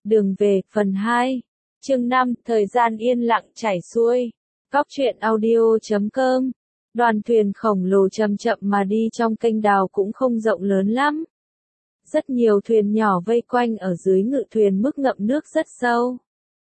Đường về, phần 2. Chương 5, thời gian yên lặng chảy xuôi. Góc truyện audio.com. Đoàn thuyền khổng lồ chậm chậm mà đi trong kênh đào cũng không rộng lớn lắm. Rất nhiều thuyền nhỏ vây quanh ở dưới ngự thuyền, mức ngậm nước rất sâu.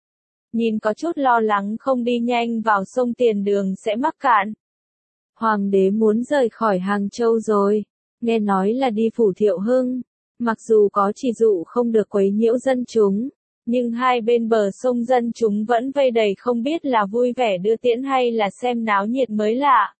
Nhìn có chút lo lắng không đi nhanh vào sông tiền đường sẽ mắc cạn. Hoàng đế muốn rời khỏi Hàng Châu rồi, nghe nói là đi phủ Thiệu Hưng. Mặc dù có chỉ dụ không được quấy nhiễu dân chúng, nhưng hai bên bờ sông dân chúng vẫn vây đầy, không biết là vui vẻ đưa tiễn hay là xem náo nhiệt mới lạ.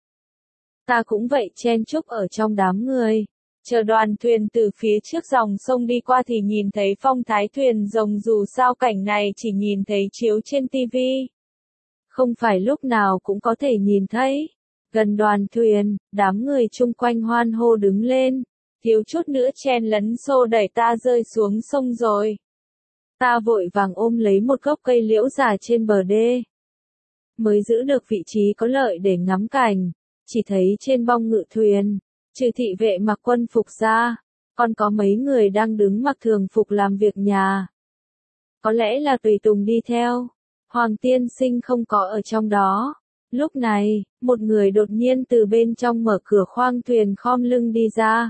Ta cũng vậy, chen chúc ở trong đám người, chờ đoàn thuyền từ phía trước dòng sông đi qua thì nhìn thấy phong thái thuyền rồng, dù sao cảnh này chỉ nhìn thấy chiếu trên tivi. Không phải lúc nào cũng có thể nhìn thấy. Gần đoàn thuyền, đám người chung quanh hoan hô đứng lên, thiếu chút nữa chen lấn xô đẩy ta rơi xuống sông rồi. Ta vội vàng ôm lấy một gốc cây liễu già trên bờ đê, mới giữ được vị trí có lợi để ngắm cảnh. Chỉ thấy trên bong ngự thuyền, trừ thị vệ mặc quân phục ra, còn có mấy người đang đứng mặc thường phục làm việc nhà. Có lẽ là tùy tùng đi theo. Hoàng tiên sinh không có ở trong đó. Lúc này, một người đột nhiên từ bên trong mở cửa khoang thuyền khom lưng đi ra.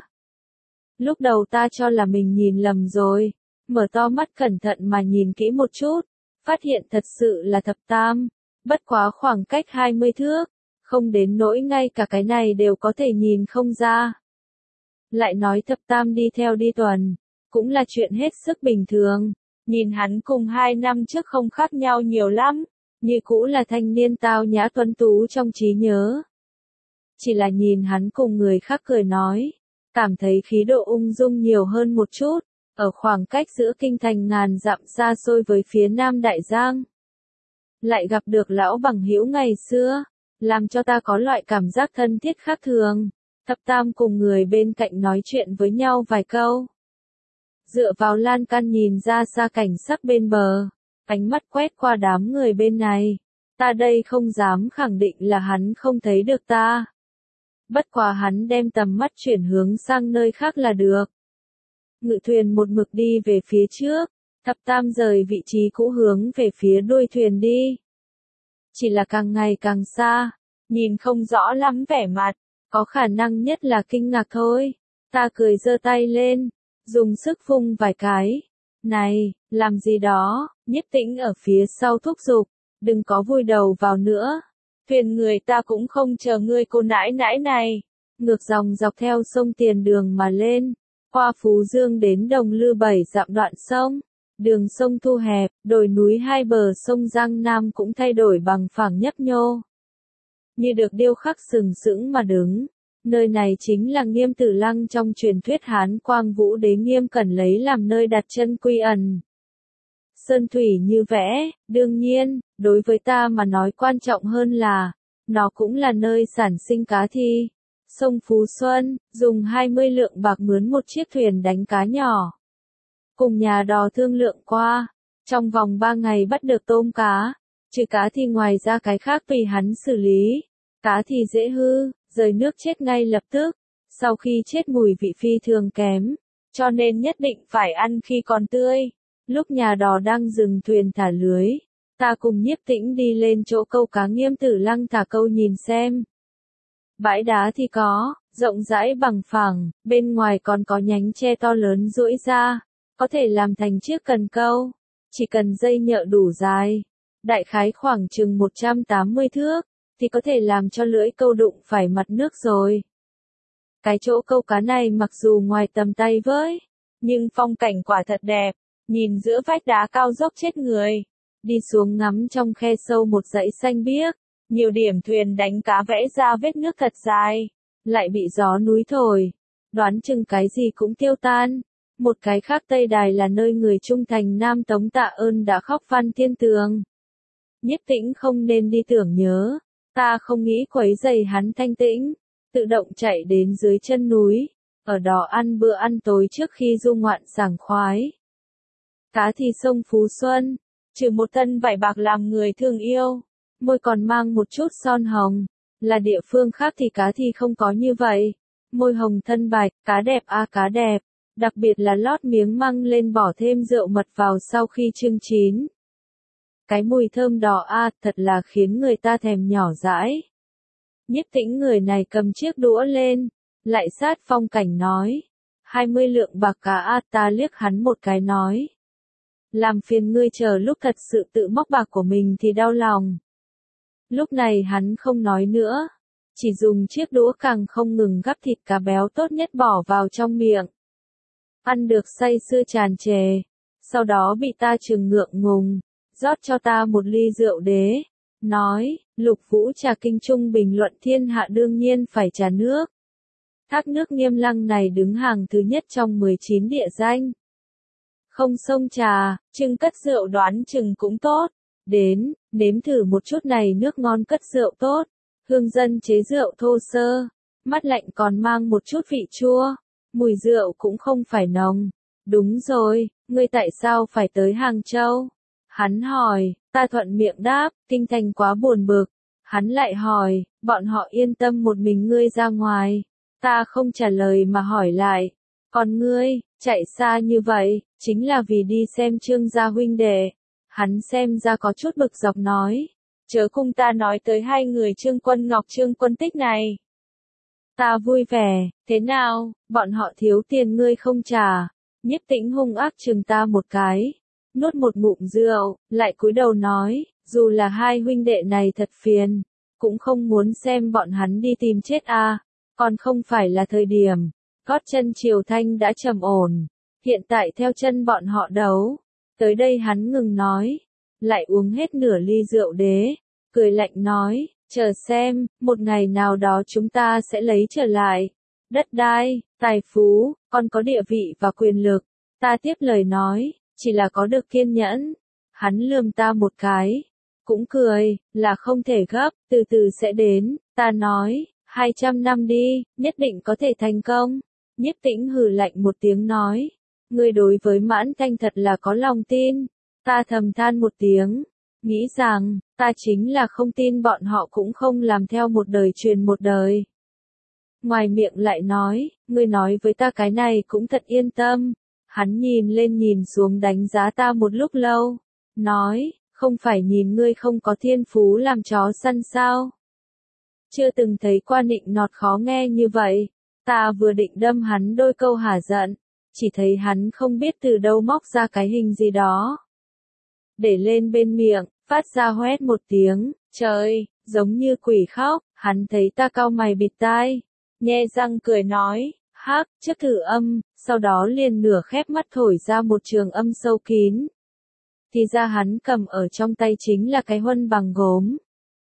Lúc đầu ta cho là mình nhìn lầm rồi, mở to mắt cẩn thận mà nhìn kỹ một chút, phát hiện thật sự là Thập Tam, bất quá khoảng cách 20 thước, không đến nỗi ngay cả cái này đều có thể nhìn không ra. Lại nói Thập Tam đi theo đi tuần, cũng là chuyện hết sức bình thường, nhìn hắn cùng 2 năm trước không khác nhau nhiều lắm. Như cũ là thanh niên tao nhã tuấn tú trong trí nhớ. Chỉ là nhìn hắn cùng người khác cười nói, cảm thấy khí độ ung dung nhiều hơn một chút, ở khoảng cách giữa kinh thành ngàn dặm xa xôi với phía nam Đại Giang. Lại gặp được lão bằng hữu ngày xưa, làm cho ta có loại cảm giác thân thiết khác thường. Thập Tam cùng người bên cạnh nói chuyện với nhau vài câu. Dựa vào lan can nhìn ra xa cảnh sắc bên bờ. Ánh mắt quét qua đám người bên này, ta đây không dám khẳng định là hắn không thấy được ta. Bất quá hắn đem tầm mắt chuyển hướng sang nơi khác là được. Ngự thuyền một mực đi về phía trước, Thập Tam rời vị trí cũ hướng về phía đuôi thuyền đi. Chỉ là càng ngày càng xa, nhìn không rõ lắm vẻ mặt, có khả năng nhất là kinh ngạc thôi. Ta cười giơ tay lên, dùng sức vung vài cái. Này, làm gì đó, Nhiếp Tĩnh ở phía sau thúc giục, đừng có vùi đầu vào nữa. Thuyền người ta cũng không chờ ngươi cô nãi nãi này. Ngược dòng dọc theo sông tiền đường mà lên, qua Phú Dương đến Đồng Lư 7 dặm đoạn sông. Đường sông thu hẹp, đồi núi hai bờ sông Giang Nam cũng thay đổi bằng phẳng nhấp nhô. Như được điêu khắc sừng sững mà đứng. Nơi này chính là Nghiêm Tử Lăng trong truyền thuyết Hán Quang Vũ Đế Nghiêm Cẩn lấy làm nơi đặt chân quy ẩn. Sơn thủy như vẽ, đương nhiên, đối với ta mà nói quan trọng hơn là, nó cũng là nơi sản sinh cá thi. Sông Phú Xuân, dùng 20 lượng bạc mướn một chiếc thuyền đánh cá nhỏ. Cùng nhà đò thương lượng qua, trong vòng 3 ngày bắt được tôm cá, trừ cá thì ngoài ra cái khác tùy hắn xử lý. Cá thì dễ hư, rời nước chết ngay lập tức, sau khi chết mùi vị phi thường kém, cho nên nhất định phải ăn khi còn tươi. Lúc nhà đò đang dừng thuyền thả lưới, ta cùng Nhiếp Tĩnh đi lên chỗ câu cá Nghiêm Tử Lăng thả câu nhìn xem. Bãi đá thì có, rộng rãi bằng phẳng, bên ngoài còn có nhánh tre to lớn duỗi ra, có thể làm thành chiếc cần câu, chỉ cần dây nhợ đủ dài, đại khái khoảng chừng 180 thước, thì có thể làm cho lưỡi câu đụng phải mặt nước rồi. Cái chỗ câu cá này mặc dù ngoài tầm tay với, nhưng phong cảnh quả thật đẹp, nhìn giữa vách đá cao dốc chết người, đi xuống ngắm trong khe sâu một dãy xanh biếc, nhiều điểm thuyền đánh cá vẽ ra vết nước thật dài, lại bị gió núi thổi, đoán chừng cái gì cũng tiêu tan. Một cái khác Tây Đài là nơi người trung thành Nam Tống Tạ Ơn đã khóc van thiên tường. Nhiếp Tĩnh không nên đi tưởng nhớ, ta không nghĩ quấy rầy hắn thanh tĩnh, tự động chạy đến dưới chân núi, ở đó ăn bữa ăn tối trước khi du ngoạn sảng khoái. Cá thì sông Phú Xuân, trừ một thân vải bạc làm người thương yêu, môi còn mang một chút son hồng, là địa phương khác thì cá thì không có như vậy. Môi hồng thân bạch, cá đẹp à cá đẹp, đặc biệt là lót miếng măng lên bỏ thêm rượu mật vào sau khi chưng chín. Cái mùi thơm đỏ thật là khiến người ta thèm nhỏ dãi. Nhiếp Tĩnh người này cầm chiếc đũa lên, lại sát Phong Cảnh nói. 20 lượng bạc cả ta liếc hắn một cái nói. Làm phiền ngươi chờ lúc thật sự tự móc bạc của mình thì đau lòng. Lúc này hắn không nói nữa, chỉ dùng chiếc đũa càng không ngừng gắp thịt cá béo tốt nhất bỏ vào trong miệng. Ăn được say sưa tràn trề, sau đó bị ta trừng ngượng ngùng, rót cho ta một ly rượu đế, nói, Lục Vũ trà kinh trung bình luận thiên hạ đương nhiên phải trà nước. Thác nước Nghiêm Lăng này đứng hàng thứ nhất trong 19 địa danh. Không xông trà, chưng cất rượu đoán chừng cũng tốt. Đến, nếm thử một chút này nước ngon cất rượu tốt. Hương dân chế rượu thô sơ, mát lạnh còn mang một chút vị chua. Mùi rượu cũng không phải nồng. Đúng rồi, ngươi tại sao phải tới Hàng Châu? Hắn hỏi, ta thuận miệng đáp, kinh thành quá buồn bực. Hắn lại hỏi, bọn họ yên tâm một mình ngươi ra ngoài. Ta không trả lời mà hỏi lại, còn ngươi, chạy xa như vậy, chính là vì đi xem Trương gia huynh đệ. Hắn xem ra có chút bực dọc nói, chớ cùng ta nói tới hai người Trương Quân Ngọc Trương Quân Tích này. Ta vui vẻ, thế nào, bọn họ thiếu tiền ngươi không trả. Nhiếp Tĩnh hung ác chừng ta một cái, nuốt một ngụm rượu, lại cúi đầu nói, dù là hai huynh đệ này thật phiền, cũng không muốn xem bọn hắn đi tìm chết còn không phải là thời điểm. Gót chân Triều Thanh đã trầm ổn, hiện tại theo chân bọn họ đấu. Tới đây hắn ngừng nói, lại uống hết nửa ly rượu đế, cười lạnh nói, chờ xem, một ngày nào đó chúng ta sẽ lấy trở lại. Đất đai, tài phú, còn có địa vị và quyền lực. Ta tiếp lời nói, chỉ là có được kiên nhẫn. Hắn lườm ta một cái, cũng cười, là không thể gấp, từ từ sẽ đến. Ta nói, 200 năm đi, nhất định có thể thành công. Nhiếp Tĩnh hừ lạnh một tiếng nói, ngươi đối với Mãn Thanh thật là có lòng tin. Ta thầm than một tiếng, nghĩ rằng, ta chính là không tin bọn họ cũng không làm theo một đời truyền một đời. Ngoài miệng lại nói, ngươi nói với ta cái này cũng thật yên tâm. Hắn nhìn lên nhìn xuống đánh giá ta một lúc lâu, nói, không phải nhìn ngươi không có thiên phú làm chó săn sao? Chưa từng thấy qua nịnh nọt khó nghe như vậy. Ta vừa định đâm hắn đôi câu hả giận, chỉ thấy hắn không biết từ đâu móc ra cái hình gì đó. Để lên bên miệng, phát ra hoét một tiếng, trời, giống như quỷ khóc. Hắn thấy ta cau mày bịt tai, nhe răng cười nói, hắc, trước thử âm, sau đó liền nửa khép mắt thổi ra một trường âm sâu kín. Thì ra hắn cầm ở trong tay chính là cái huân bằng gốm.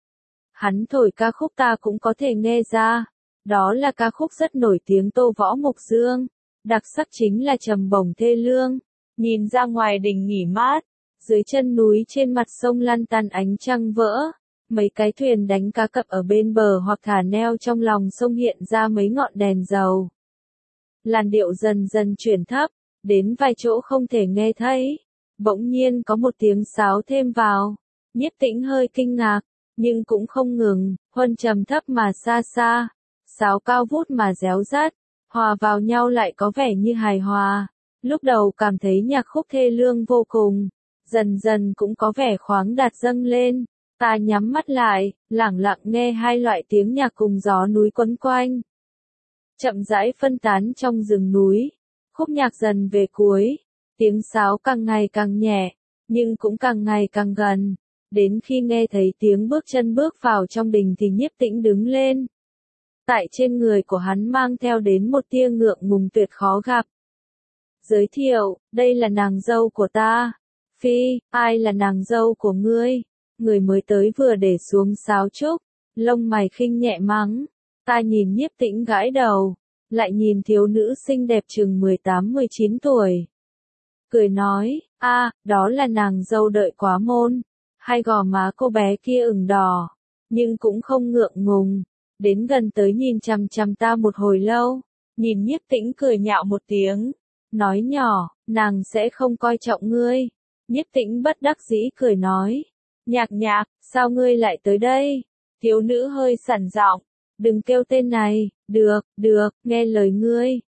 Hắn thổi ca khúc ta cũng có thể nghe ra. Đó là ca khúc rất nổi tiếng Tô Võ Mục Dương. Đặc sắc chính là trầm bổng thê lương. Nhìn ra ngoài đình nghỉ mát, dưới chân núi trên mặt sông lăn tăn ánh trăng vỡ. Mấy cái thuyền đánh cá cập ở bên bờ hoặc thả neo trong lòng sông hiện ra mấy ngọn đèn dầu. Làn điệu dần dần chuyển thấp, đến vài chỗ không thể nghe thấy. Bỗng nhiên có một tiếng sáo thêm vào. Nhiếp Tĩnh hơi kinh ngạc, nhưng cũng không ngừng, huân trầm thấp mà xa xa. Sáo cao vút mà réo rắt, hòa vào nhau lại có vẻ như hài hòa. Lúc đầu cảm thấy nhạc khúc thê lương vô cùng, dần dần cũng có vẻ khoáng đạt dâng lên. Ta nhắm mắt lại, lẳng lặng nghe hai loại tiếng nhạc cùng gió núi quấn quanh. Chậm rãi phân tán trong rừng núi, khúc nhạc dần về cuối, tiếng sáo càng ngày càng nhẹ, nhưng cũng càng ngày càng gần. Đến khi nghe thấy tiếng bước chân bước vào trong đình thì Nhiếp Tĩnh đứng lên. Tại trên người của hắn mang theo đến một tia ngượng ngùng tuyệt khó gặp. Giới thiệu, đây là nàng dâu của ta. Phi, ai là nàng dâu của ngươi? Người mới tới vừa để xuống sáo trúc, lông mày khinh nhẹ mắng. Ta nhìn Nhiếp Tĩnh gãi đầu, lại nhìn thiếu nữ xinh đẹp chừng 18-19 tuổi. Cười nói, đó là nàng dâu Đợi Quá Môn. Hai gò má cô bé kia ửng đỏ, nhưng cũng không ngượng ngùng. Đến gần tới nhìn chằm chằm ta một hồi lâu, nhìn Nhiếp Tĩnh cười nhạo một tiếng, nói nhỏ, nàng sẽ không coi trọng ngươi. Nhiếp Tĩnh bất đắc dĩ cười nói, Nhạc Nhạc, sao ngươi lại tới đây? Thiếu nữ hơi sẵn giọng, đừng kêu tên này, được, nghe lời ngươi,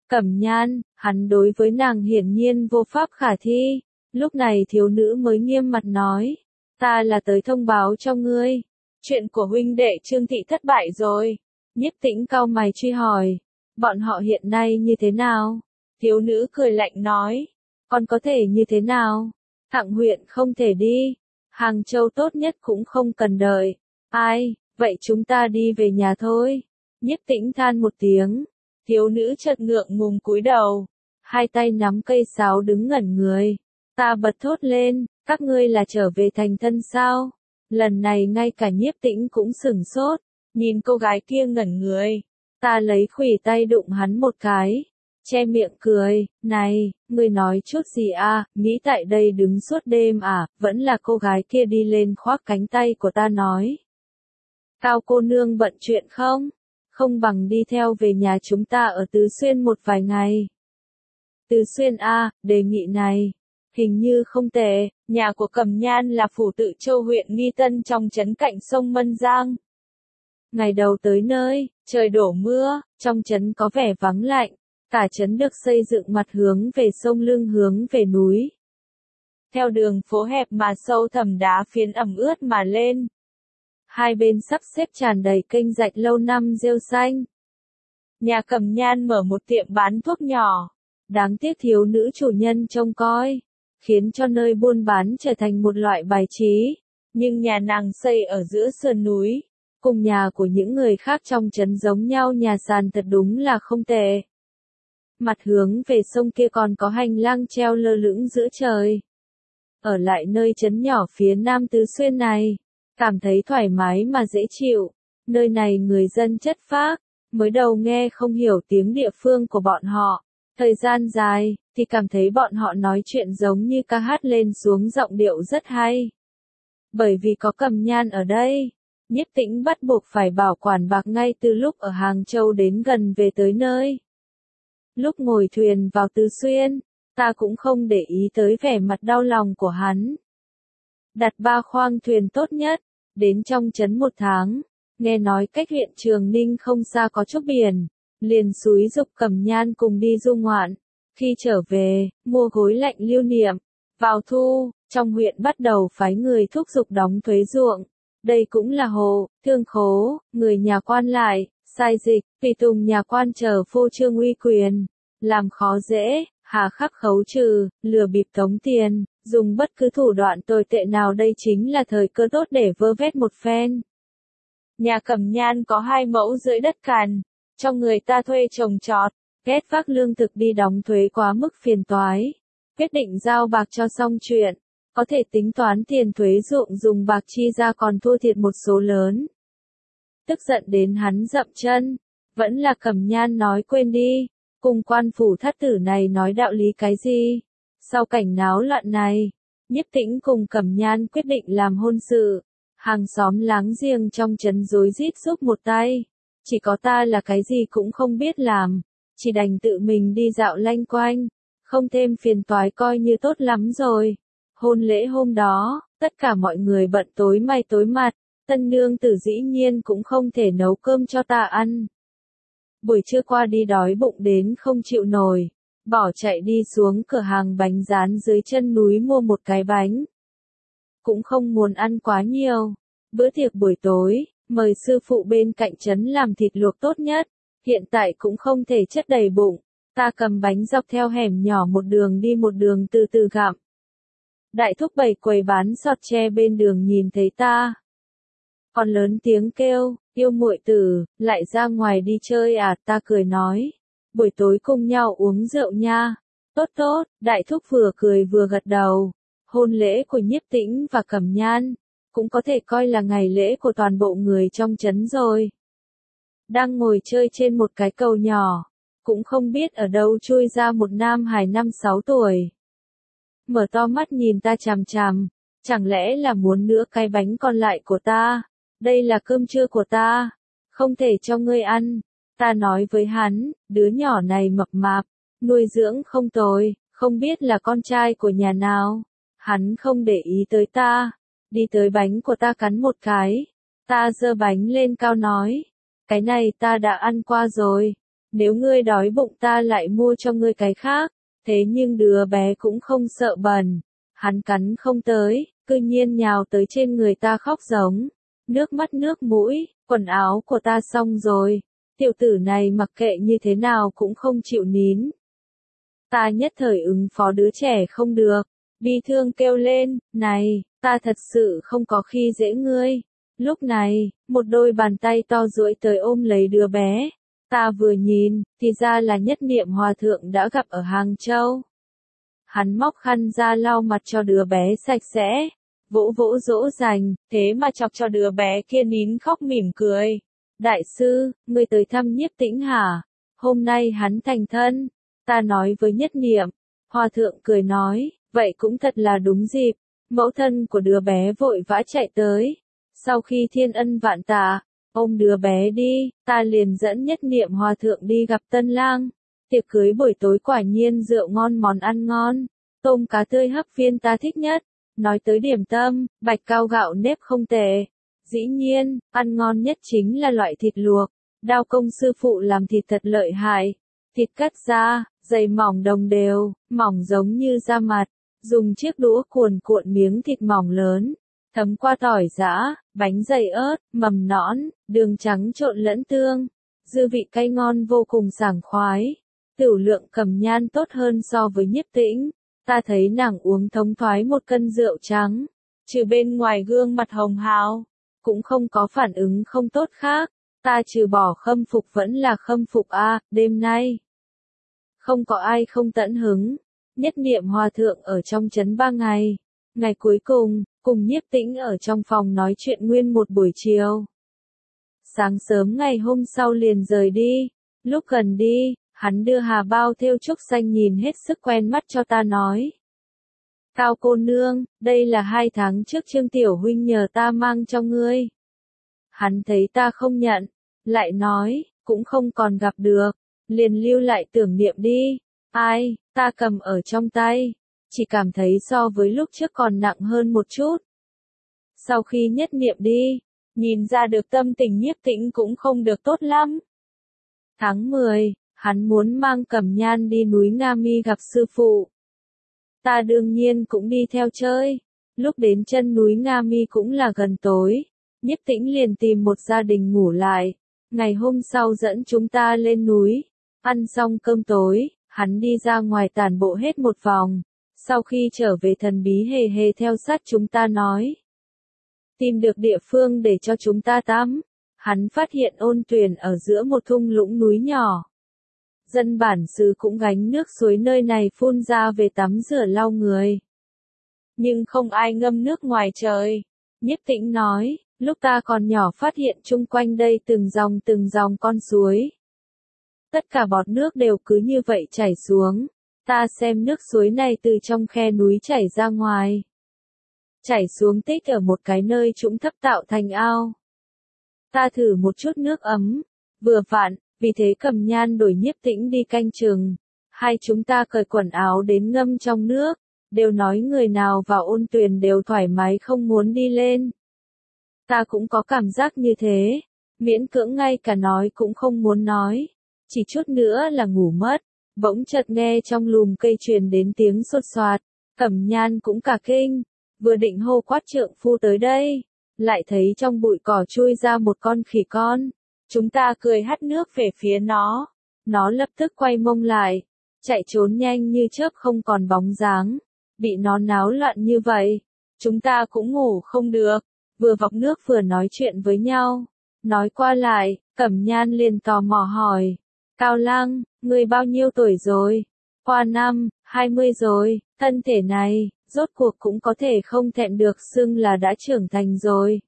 Cẩm Nhan, hắn đối với nàng hiển nhiên vô pháp khả thi. Lúc này thiếu nữ mới nghiêm mặt nói, ta là tới thông báo cho ngươi. Chuyện của huynh đệ Trương Thị thất bại rồi. Nhiếp Tĩnh cau mày truy hỏi, bọn họ hiện nay như thế nào? Thiếu nữ cười lạnh nói, còn có thể như thế nào? Thặng huyện không thể đi, Hàng Châu tốt nhất cũng không cần đợi. Ai, vậy chúng ta đi về nhà thôi. Nhiếp Tĩnh than một tiếng, thiếu nữ chợt ngượng ngùng cúi đầu, hai tay nắm cây sáo đứng ngẩn người. Ta bật thốt lên, các ngươi là trở về thành thân sao? Lần này ngay cả Nhiếp Tĩnh cũng sửng sốt, nhìn cô gái kia ngẩn người. Ta lấy khuỷu tay đụng hắn một cái, che miệng cười, này, ngươi nói chút gì à, nghĩ tại đây đứng suốt đêm à, vẫn là cô gái kia đi lên khoác cánh tay của ta nói. Cao cô nương bận chuyện không? Không bằng đi theo về nhà chúng ta ở Tứ Xuyên một vài ngày. Tứ Xuyên à, đề nghị này, hình như không tệ, nhà của Cẩm Nhan là phủ Tự Châu huyện Nghi Tân trong trấn cạnh sông Mân Giang. Ngày đầu tới nơi, trời đổ mưa, trong trấn có vẻ vắng lạnh, cả trấn được xây dựng mặt hướng về sông lưng hướng về núi. Theo đường phố hẹp mà sâu thẳm đá phiến ẩm ướt mà lên. Hai bên sắp xếp tràn đầy kênh rạch lâu năm rêu xanh. Nhà Cẩm Nhan mở một tiệm bán thuốc nhỏ, đáng tiếc thiếu nữ chủ nhân trông coi, khiến cho nơi buôn bán trở thành một loại bài trí. Nhưng nhà nàng xây ở giữa sườn núi, cùng nhà của những người khác trong trấn giống nhau, nhà sàn thật đúng là không tệ. Mặt hướng về sông kia còn có hành lang treo lơ lửng giữa trời. Ở lại nơi trấn nhỏ phía nam Tứ Xuyên này, cảm thấy thoải mái mà dễ chịu. Nơi này người dân chất phác, mới đầu nghe không hiểu tiếng địa phương của bọn họ. Thời gian dài, thì cảm thấy bọn họ nói chuyện giống như ca hát lên xuống giọng điệu rất hay. Bởi vì có Cẩm Nhan ở đây, Nhiếp Tĩnh bắt buộc phải bảo quản bạc ngay từ lúc ở Hàng Châu đến gần về tới nơi. Lúc ngồi thuyền vào Tứ Xuyên, ta cũng không để ý tới vẻ mặt đau lòng của hắn. Đặt 3 khoang thuyền tốt nhất, đến trong trấn 1 tháng, nghe nói cách huyện Trường Ninh không xa có chút biển, liền xúi giục Cẩm Nhan cùng đi du ngoạn. Khi trở về, mua gối lạnh lưu niệm. Vào thu, trong huyện bắt đầu phái người thúc giục đóng thuế ruộng. Đây cũng là hồ, thương khố, người nhà quan lại, sai dịch, tùy tùng nhà quan chờ phô trương uy quyền, làm khó dễ, hà khắc khấu trừ, lừa bịp tống tiền, dùng bất cứ thủ đoạn tồi tệ nào, đây chính là thời cơ tốt để vơ vét một phen. Nhà Cẩm Nhan có 2 mẫu rưỡi đất cằn, cho người ta thuê trồng trọt, ghét vác lương thực đi đóng thuế quá mức phiền toái. Quyết định giao bạc cho xong chuyện, có thể tính toán tiền thuế ruộng dùng bạc chi ra còn thua thiệt một số lớn. Tức giận đến hắn dậm chân, vẫn là Cẩm Nhan nói quên đi, cùng quan phủ thất tử này nói đạo lý cái gì. Sau cảnh náo loạn này, Nhiếp Tĩnh cùng Cẩm Nhan quyết định làm hôn sự. Hàng xóm láng giềng trong trấn rối rít giúp một tay. Chỉ có ta là cái gì cũng không biết làm, chỉ đành tự mình đi dạo lanh quanh, không thêm phiền toái coi như tốt lắm rồi. Hôn lễ hôm đó, tất cả mọi người bận tối mày tối mặt, tân nương tử dĩ nhiên cũng không thể nấu cơm cho ta ăn. Buổi trưa qua đi đói bụng đến không chịu nổi, bỏ chạy đi xuống cửa hàng bánh rán dưới chân núi mua một cái bánh. Cũng không muốn ăn quá nhiều. Bữa tiệc buổi tối, mời sư phụ bên cạnh trấn làm thịt luộc tốt nhất, hiện tại cũng không thể chất đầy bụng. Ta cầm bánh dọc theo hẻm nhỏ một đường đi một đường từ từ gặm. Đại thúc bày quầy bán sọt tre bên đường nhìn thấy ta, còn lớn tiếng kêu, yêu muội tử, lại ra ngoài đi chơi à? Ta cười nói, buổi tối cùng nhau uống rượu nha. Tốt tốt, đại thúc vừa cười vừa gật đầu. Hôn lễ của Nhiếp Tĩnh và Cẩm Nhan, cũng có thể coi là ngày lễ của toàn bộ người trong trấn rồi. Đang ngồi chơi trên một cái cầu nhỏ, cũng không biết ở đâu chui ra một nam hài 5-6 tuổi. Mở to mắt nhìn ta chằm chằm, chẳng lẽ là muốn nữa cái bánh còn lại của ta? Đây là cơm trưa của ta, không thể cho ngươi ăn. Ta nói với hắn, đứa nhỏ này mập mạp, nuôi dưỡng không tồi, không biết là con trai của nhà nào. Hắn không để ý tới ta, đi tới bánh của ta cắn một cái. Ta giơ bánh lên cao nói, cái này ta đã ăn qua rồi. nếu ngươi đói bụng ta lại mua cho ngươi cái khác, thế nhưng đứa bé cũng không sợ bẩn, hắn cắn không tới, cư nhiên nhào tới trên người ta khóc giống, nước mắt nước mũi, quần áo của ta xong rồi, tiểu tử này mặc kệ như thế nào cũng không chịu nín. Ta nhất thời ứng phó đứa trẻ không được, bi thương kêu lên, này, ta thật sự không có khi dễ ngươi. Lúc này, một đôi bàn tay to duỗi tới ôm lấy đứa bé. Ta vừa nhìn, thì ra là Nhất Niệm Hòa Thượng đã gặp ở Hàng Châu. Hắn móc khăn ra lau mặt cho đứa bé sạch sẽ, vỗ vỗ dỗ dành, thế mà chọc cho đứa bé kia nín khóc mỉm cười. Đại sư, ngươi tới thăm Nhiếp Tĩnh hả? Hôm nay hắn thành thân. Ta nói với Nhất Niệm. Hòa Thượng cười nói, vậy cũng thật là đúng dịp. Mẫu thân của đứa bé vội vã chạy tới. Sau khi thiên ân vạn tạ, ôm đứa bé đi, ta liền dẫn Nhất Niệm Hòa Thượng đi gặp tân lang. Tiệc cưới buổi tối quả nhiên rượu ngon món ăn ngon. Tôm cá tươi hấp viên ta thích nhất. Nói tới điểm tâm, bạch cao gạo nếp không tệ. Dĩ nhiên, ăn ngon nhất chính là loại thịt luộc. Đao công sư phụ làm thịt thật lợi hại. Thịt cắt ra, dày mỏng đồng đều, mỏng giống như da mặt. Dùng chiếc đũa cuồn cuộn miếng thịt mỏng lớn. Thấm qua tỏi giã, bánh dày ớt, mầm nõn, đường trắng trộn lẫn tương. Dư vị cay ngon vô cùng sảng khoái. Tửu lượng Cẩm Nhan tốt hơn so với Nhiếp Tĩnh. Ta thấy nàng uống thống thoái một cân rượu trắng. Trừ bên ngoài gương mặt hồng hào, cũng không có phản ứng không tốt khác. Ta trừ bỏ khâm phục vẫn là khâm phục a, đêm nay. Không có ai không tận hứng. Nhất Niệm Hòa Thượng ở trong trấn 3 ngày. Ngày cuối cùng Nhiếp Tĩnh ở trong phòng nói chuyện nguyên một buổi chiều. Sáng sớm ngày hôm sau liền rời đi. Lúc gần đi, hắn đưa hà bao thêu trúc xanh nhìn hết sức quen mắt cho ta nói. Cao cô nương, đây là 2 tháng trước Trương Tiểu Huynh nhờ ta mang cho ngươi. Hắn thấy ta không nhận, lại nói, cũng không còn gặp được, liền lưu lại tưởng niệm đi. Ai, ta cầm ở trong tay, chỉ cảm thấy so với lúc trước còn nặng hơn một chút. Sau khi Nhất Niệm đi, nhìn ra được tâm tình Nhiếp Tĩnh cũng không được tốt lắm. Tháng 10, hắn muốn mang Cẩm Nhan đi núi Nga Mi gặp sư phụ. Ta đương nhiên cũng đi theo chơi. Lúc đến chân núi Nga Mi cũng là gần tối. Nhiếp Tĩnh liền tìm một gia đình ngủ lại. Ngày hôm sau dẫn chúng ta lên núi. Ăn xong cơm tối, hắn đi ra ngoài tản bộ hết một vòng. Sau khi trở về thần bí hề hề theo sát chúng ta nói. Tìm được địa phương để cho chúng ta tắm. Hắn phát hiện ôn tuyền ở giữa một thung lũng núi nhỏ. Dân bản xứ cũng gánh nước suối nơi này phun ra về tắm rửa lau người. Nhưng không ai ngâm nước ngoài trời. Nhiếp Tĩnh nói, lúc ta còn nhỏ phát hiện chung quanh đây từng dòng con suối. Tất cả bọt nước đều cứ như vậy chảy xuống. Ta xem nước suối này từ trong khe núi chảy ra ngoài. Chảy xuống tích ở một cái nơi trũng thấp tạo thành ao. Ta thử một chút nước ấm. Vừa vặn, vì thế Cẩm Nhan đổi Nhiếp Tĩnh đi canh chừng. Hai chúng ta cởi quần áo đến ngâm trong nước. Đều nói người nào vào ôn tuyền đều thoải mái không muốn đi lên. Ta cũng có cảm giác như thế. Miễn cưỡng ngay cả nói cũng không muốn nói. Chỉ chút nữa là ngủ mất. Bỗng chợt nghe trong lùm cây truyền đến tiếng sột soạt. Cẩm Nhan cũng cả kinh. Vừa định hô quát trượng phu tới đây. Lại thấy trong bụi cỏ chui ra một con khỉ con. Chúng ta cười hắt nước về phía nó. Nó lập tức quay mông lại. Chạy trốn nhanh như chớp không còn bóng dáng. Bị nó náo loạn như vậy. Chúng ta cũng ngủ không được. Vừa vọc nước vừa nói chuyện với nhau. Nói qua lại, Cẩm Nhan liền tò mò hỏi. Cao Lăng, ngươi bao nhiêu tuổi rồi? Qua năm, 20 rồi, thân thể này, rốt cuộc cũng có thể không thẹn được xưng là đã trưởng thành rồi.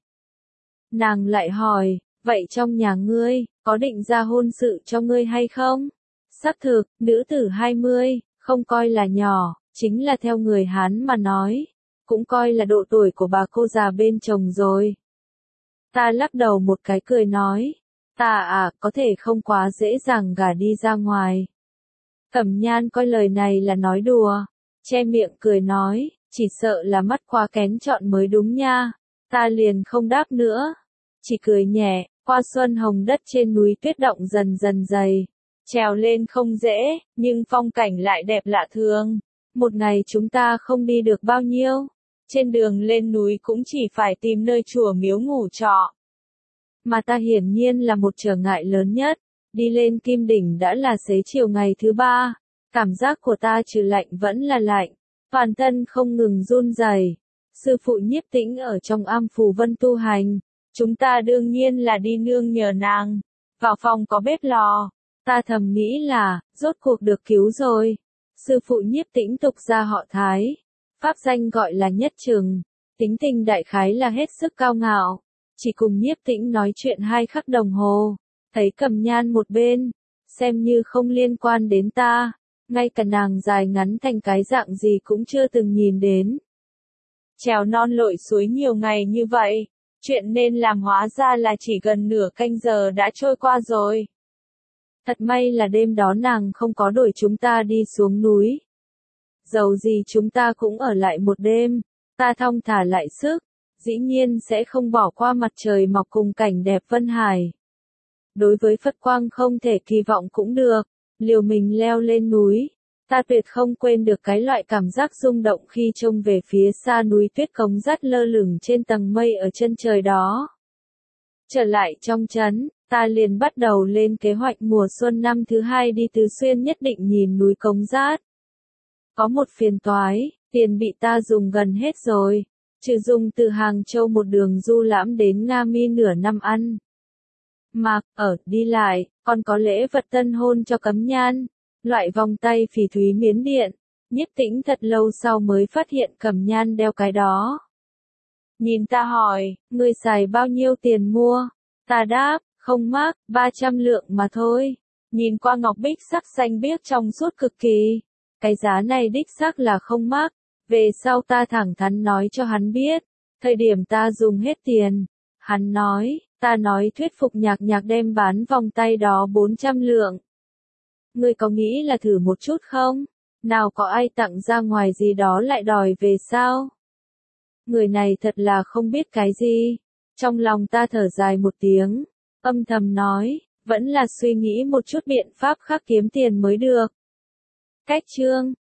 Nàng lại hỏi, vậy trong nhà ngươi, có định ra hôn sự cho ngươi hay không? Xác thực, nữ tử 20, không coi là nhỏ, chính là theo người Hán mà nói, cũng coi là độ tuổi của bà cô già bên chồng rồi. Ta lắc đầu một cái cười nói, ta có thể không quá dễ dàng gả đi ra ngoài. Cẩm Nhan coi lời này là nói đùa, che miệng cười nói, chỉ sợ là mắt quá kén chọn mới đúng nha. Ta liền không đáp nữa, chỉ cười nhẹ. Qua xuân hồng đất trên núi tuyết động dần dần dày, Trèo lên không dễ, nhưng phong cảnh lại đẹp lạ thường. Một ngày chúng ta không đi được bao nhiêu. Trên đường lên núi cũng chỉ phải tìm nơi chùa miếu ngủ trọ. Mà ta hiển nhiên là một trở ngại lớn nhất. Đi lên Kim Đỉnh đã là xế chiều ngày thứ 3. Cảm giác của ta trừ lạnh vẫn là lạnh. Toàn thân không ngừng run rẩy. Sư phụ Nhiếp Tĩnh ở trong am phù vân tu hành. Chúng ta đương nhiên là đi nương nhờ nàng. Vào phòng có bếp lò. Ta thầm nghĩ là, rốt cuộc được cứu rồi. Sư phụ Nhiếp Tĩnh tục ra họ Thái. Pháp danh gọi là Nhất Trừng. Tính tình đại khái là hết sức cao ngạo. Chỉ cùng Nhiếp Tĩnh nói chuyện 2 khắc đồng hồ. Thấy Cẩm Nhan một bên. Xem như không liên quan đến ta. Ngay cả nàng dài ngắn thành cái dạng gì cũng chưa từng nhìn đến. Trèo non lội suối nhiều ngày như vậy. Chuyện nên làm hóa ra là chỉ gần nửa canh giờ đã trôi qua rồi. Thật may là đêm đó nàng không có đuổi chúng ta đi xuống núi. Dầu gì chúng ta cũng ở lại một đêm. Ta thong thả lại sức. Dĩ nhiên sẽ không bỏ qua mặt trời mọc cùng cảnh đẹp Vân Hải. Đối với Phất Quang không thể kỳ vọng cũng được. Liều mình leo lên núi. Ta tuyệt không quên được cái loại cảm giác rung động khi trông về phía xa núi tuyết cống rắt lơ lửng trên tầng mây ở chân trời đó. Trở lại trong trấn, ta liền bắt đầu lên kế hoạch mùa xuân năm thứ 2 đi Tứ Xuyên, nhất định nhìn núi Cống Rát. Có một phiền toái, tiền bị ta dùng gần hết rồi. Trừ dùng từ Hàng Châu một đường du lãm đến Nga Mi nửa năm ăn. Mặc, ở, đi lại, còn có lễ vật tân hôn cho Cẩm Nhan. Loại vòng tay phỉ thúy Miến Điện. Nhiếp Tĩnh thật lâu sau mới phát hiện Cẩm Nhan đeo cái đó. Nhìn ta hỏi, ngươi xài bao nhiêu tiền mua? Ta đáp, không mắc, 300 lượng mà thôi. Nhìn qua ngọc bích sắc xanh biếc trong suốt cực kỳ. Cái giá này đích xác là không mắc. Về sau ta thẳng thắn nói cho hắn biết. Thời điểm ta dùng hết tiền. Hắn nói, ta nói thuyết phục Nhạc Nhạc đem bán vòng tay đó 400 lượng. Ngươi có nghĩ là thử một chút không? Nào có ai tặng ra ngoài gì đó lại đòi về sao? Người này thật là không biết cái gì. Trong lòng ta thở dài một tiếng. Âm thầm nói, vẫn là suy nghĩ một chút biện pháp khác kiếm tiền mới được. Cách chương